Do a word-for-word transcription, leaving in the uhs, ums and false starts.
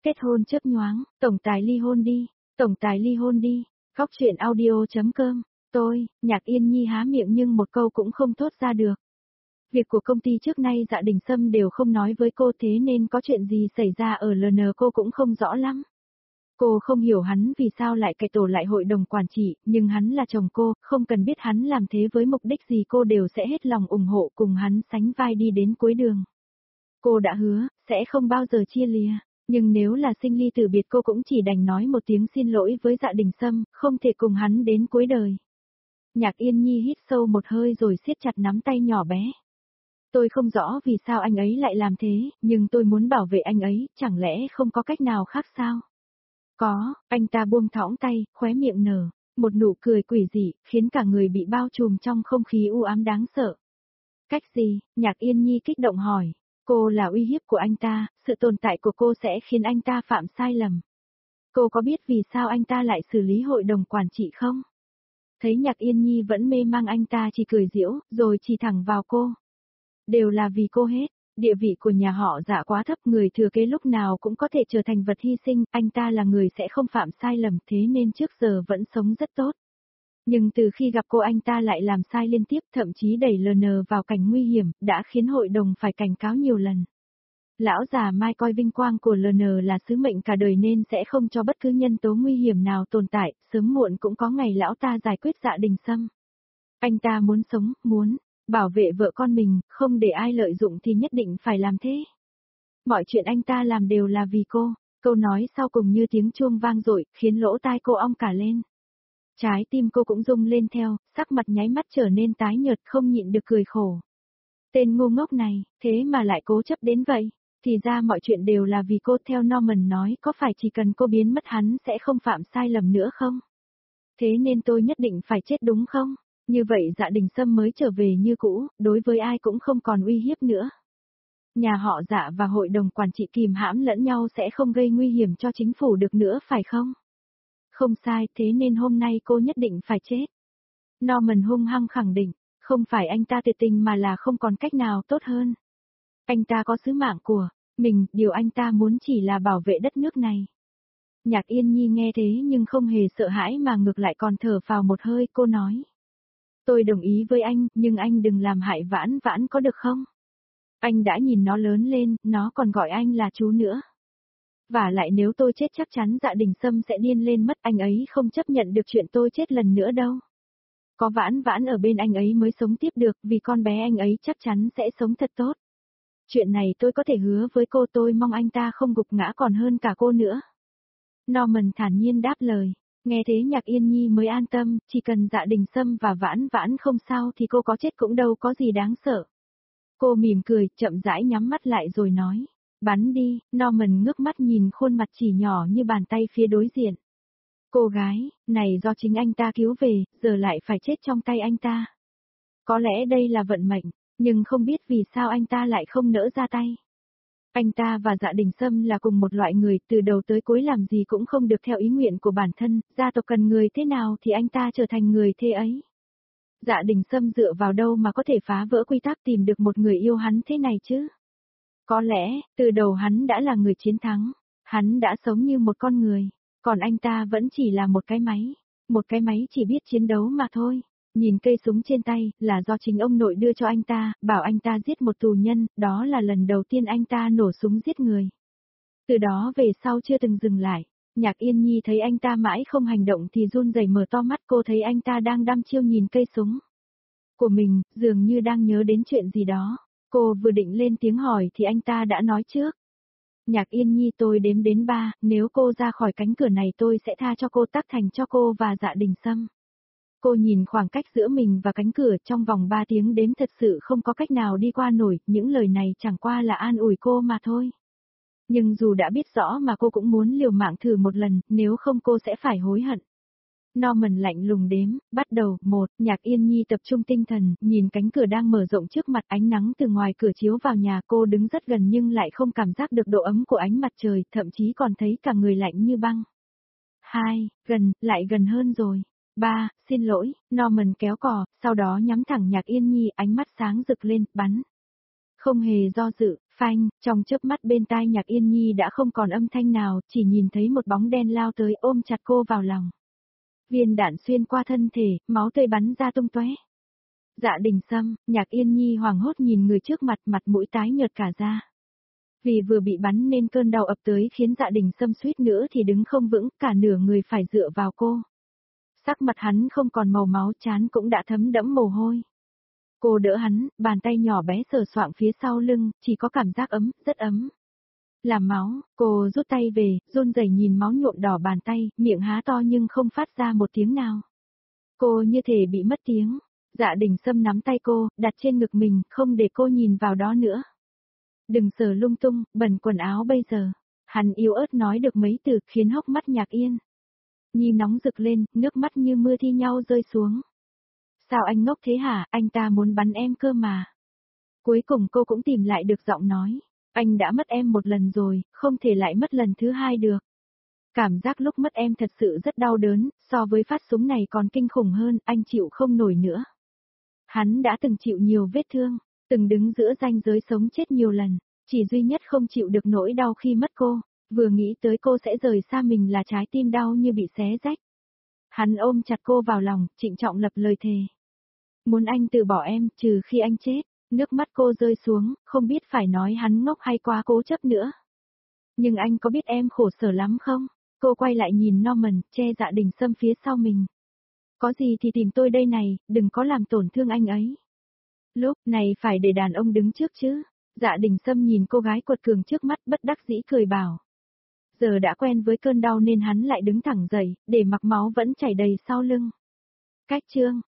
Kết hôn chớp nhoáng, tổng tài ly hôn đi, tổng tài ly hôn đi, góc truyện audio.com, tôi, Nhạc Yên Nhi há miệng nhưng một câu cũng không thốt ra được. Việc của công ty trước nay Dạ Đình Sâm đều không nói với cô thế nên có chuyện gì xảy ra ở lờ en cô cũng không rõ lắm. Cô không hiểu hắn vì sao lại cải tổ lại hội đồng quản trị, nhưng hắn là chồng cô, không cần biết hắn làm thế với mục đích gì cô đều sẽ hết lòng ủng hộ cùng hắn sánh vai đi đến cuối đường. Cô đã hứa, sẽ không bao giờ chia lìa, nhưng nếu là sinh ly từ biệt cô cũng chỉ đành nói một tiếng xin lỗi với Dạ Đình Sâm, không thể cùng hắn đến cuối đời. Nhạc Yên Nhi hít sâu một hơi rồi siết chặt nắm tay nhỏ bé. Tôi không rõ vì sao anh ấy lại làm thế, nhưng tôi muốn bảo vệ anh ấy, chẳng lẽ không có cách nào khác sao? Có, anh ta buông thõng tay, khóe miệng nở, một nụ cười quỷ dị, khiến cả người bị bao trùm trong không khí u ám đáng sợ. Cách gì? Nhạc Yên Nhi kích động hỏi. Cô là uy hiếp của anh ta, sự tồn tại của cô sẽ khiến anh ta phạm sai lầm. Cô có biết vì sao anh ta lại xử lý hội đồng quản trị không? Thấy Nhạc Yên Nhi vẫn mê mang anh ta chỉ cười giễu, rồi chỉ thẳng vào cô. Đều là vì cô hết, địa vị của nhà họ Dạ quá thấp, người thừa kế lúc nào cũng có thể trở thành vật hy sinh, anh ta là người sẽ không phạm sai lầm thế nên trước giờ vẫn sống rất tốt. Nhưng từ khi gặp cô anh ta lại làm sai liên tiếp, thậm chí đẩy lờ en vào cảnh nguy hiểm, đã khiến hội đồng phải cảnh cáo nhiều lần. Lão già Mai coi vinh quang của lờ en là sứ mệnh cả đời nên sẽ không cho bất cứ nhân tố nguy hiểm nào tồn tại, sớm muộn cũng có ngày lão ta giải quyết Dạ Đình Sâm. Anh ta muốn sống, muốn bảo vệ vợ con mình, không để ai lợi dụng thì nhất định phải làm thế. Mọi chuyện anh ta làm đều là vì cô, câu nói sau cùng như tiếng chuông vang dội, khiến lỗ tai cô ong cả lên. Trái tim cô cũng rung lên theo, sắc mặt nháy mắt trở nên tái nhợt, không nhịn được cười khổ. Tên ngu ngốc này, thế mà lại cố chấp đến vậy, thì ra mọi chuyện đều là vì cô. Theo Norman nói, có phải chỉ cần cô biến mất hắn sẽ không phạm sai lầm nữa không? Thế nên tôi nhất định phải chết đúng không? Như vậy Dạ Đình Sâm mới trở về như cũ, đối với ai cũng không còn uy hiếp nữa. Nhà họ Dạ và hội đồng quản trị kìm hãm lẫn nhau sẽ không gây nguy hiểm cho chính phủ được nữa phải không? Không sai, thế nên hôm nay cô nhất định phải chết. Norman hung hăng khẳng định, không phải anh ta tuyệt tình mà là không còn cách nào tốt hơn. Anh ta có sứ mạng của mình, điều anh ta muốn chỉ là bảo vệ đất nước này. Nhạc Yên Nhi nghe thế nhưng không hề sợ hãi mà ngược lại còn thở phào một hơi, cô nói. Tôi đồng ý với anh, nhưng anh đừng làm hại Vãn Vãn có được không? Anh đã nhìn nó lớn lên, nó còn gọi anh là chú nữa. Và lại nếu tôi chết chắc chắn Dạ Đình Sâm sẽ điên lên mất, anh ấy không chấp nhận được chuyện tôi chết lần nữa đâu. Có Vãn Vãn ở bên anh ấy mới sống tiếp được, vì con bé anh ấy chắc chắn sẽ sống thật tốt. Chuyện này tôi có thể hứa với cô, tôi mong anh ta không gục ngã còn hơn cả cô nữa. Norman thản nhiên đáp lời. Nghe thế Nhạc Yên Nhi mới an tâm, chỉ cần Dạ Đình Sâm và Vãn Vãn không sao thì cô có chết cũng đâu có gì đáng sợ. Cô mỉm cười, chậm rãi nhắm mắt lại rồi nói. Bắn đi. Norman ngước mắt nhìn khuôn mặt chỉ nhỏ như bàn tay phía đối diện. Cô gái, này do chính anh ta cứu về, giờ lại phải chết trong tay anh ta. Có lẽ đây là vận mệnh, nhưng không biết vì sao anh ta lại không nỡ ra tay. Anh ta và Dạ Đình Sâm là cùng một loại người, từ đầu tới cuối làm gì cũng không được theo ý nguyện của bản thân, gia tộc cần người thế nào thì anh ta trở thành người thế ấy. Dạ Đình Sâm dựa vào đâu mà có thể phá vỡ quy tắc tìm được một người yêu hắn thế này chứ? Có lẽ, từ đầu hắn đã là người chiến thắng, hắn đã sống như một con người, còn anh ta vẫn chỉ là một cái máy, một cái máy chỉ biết chiến đấu mà thôi. Nhìn cây súng trên tay, là do chính ông nội đưa cho anh ta, bảo anh ta giết một tù nhân, đó là lần đầu tiên anh ta nổ súng giết người. Từ đó về sau chưa từng dừng lại. Nhạc Yên Nhi thấy anh ta mãi không hành động thì run rẩy mở to mắt, cô thấy anh ta đang đăm chiêu nhìn cây súng của mình, dường như đang nhớ đến chuyện gì đó. Cô vừa định lên tiếng hỏi thì anh ta đã nói trước. Nhạc Yên Nhi, tôi đếm đến ba, nếu cô ra khỏi cánh cửa này tôi sẽ tha cho cô, tác thành cho cô và Dạ Đình Sâm. Cô nhìn khoảng cách giữa mình và cánh cửa, trong vòng ba tiếng đếm thật sự không có cách nào đi qua nổi, những lời này chẳng qua là an ủi cô mà thôi. Nhưng dù đã biết rõ mà cô cũng muốn liều mạng thử một lần, nếu không cô sẽ phải hối hận. Norman lạnh lùng đếm, bắt đầu, một, Nhạc Yên Nhi tập trung tinh thần, nhìn cánh cửa đang mở rộng trước mặt, ánh nắng từ ngoài cửa chiếu vào nhà, cô đứng rất gần nhưng lại không cảm giác được độ ấm của ánh mặt trời, thậm chí còn thấy cả người lạnh như băng. Hai, gần, lại gần hơn rồi. Ba, xin lỗi, Norman kéo cò, sau đó nhắm thẳng Nhạc Yên Nhi, ánh mắt sáng rực lên, bắn. Không hề do dự, phanh, trong chớp mắt bên tai Nhạc Yên Nhi đã không còn âm thanh nào, chỉ nhìn thấy một bóng đen lao tới ôm chặt cô vào lòng. Viên đạn xuyên qua thân thể, máu tươi bắn ra tung tóe. Dạ Đình Sâm, Nhạc Yên Nhi hoảng hốt nhìn người trước mặt, mặt mũi tái nhợt cả ra. Vì vừa bị bắn nên cơn đau ập tới khiến Dạ Đình Sâm suýt nữa thì đứng không vững, cả nửa người phải dựa vào cô. Sắc mặt hắn không còn màu máu, trán cũng đã thấm đẫm mồ hôi. Cô đỡ hắn, bàn tay nhỏ bé sờ soạng phía sau lưng, chỉ có cảm giác ấm, rất ấm. Làm máu, cô rút tay về, run rẩy nhìn máu nhuộm đỏ bàn tay, miệng há to nhưng không phát ra một tiếng nào. Cô như thể bị mất tiếng. Dạ Đình Sâm nắm tay cô, đặt trên ngực mình, không để cô nhìn vào đó nữa. Đừng sờ lung tung, bẩn quần áo bây giờ. Hắn yếu ớt nói được mấy từ khiến hốc mắt Nhạc Yên Nhi nóng rực lên, nước mắt như mưa thi nhau rơi xuống. Sao anh ngốc thế hả, anh ta muốn bắn em cơ mà. Cuối cùng cô cũng tìm lại được giọng nói. Anh đã mất em một lần rồi, không thể lại mất lần thứ hai được. Cảm giác lúc mất em thật sự rất đau đớn, so với phát súng này còn kinh khủng hơn, anh chịu không nổi nữa. Hắn đã từng chịu nhiều vết thương, từng đứng giữa ranh giới sống chết nhiều lần, chỉ duy nhất không chịu được nỗi đau khi mất cô, vừa nghĩ tới cô sẽ rời xa mình là trái tim đau như bị xé rách. Hắn ôm chặt cô vào lòng, trịnh trọng lập lời thề. Muốn anh từ bỏ em, trừ khi anh chết. Nước mắt cô rơi xuống, không biết phải nói hắn ngốc hay quá cố chấp nữa. Nhưng anh có biết em khổ sở lắm không? Cô quay lại nhìn Norman, che Dạ Đình Sâm phía sau mình. Có gì thì tìm tôi đây này, đừng có làm tổn thương anh ấy. Lúc này phải để đàn ông đứng trước chứ. Dạ Đình Sâm nhìn cô gái quật cường trước mắt bất đắc dĩ cười bảo. Giờ đã quen với cơn đau nên hắn lại đứng thẳng dậy, để mặc máu vẫn chảy đầy sau lưng. Cách chương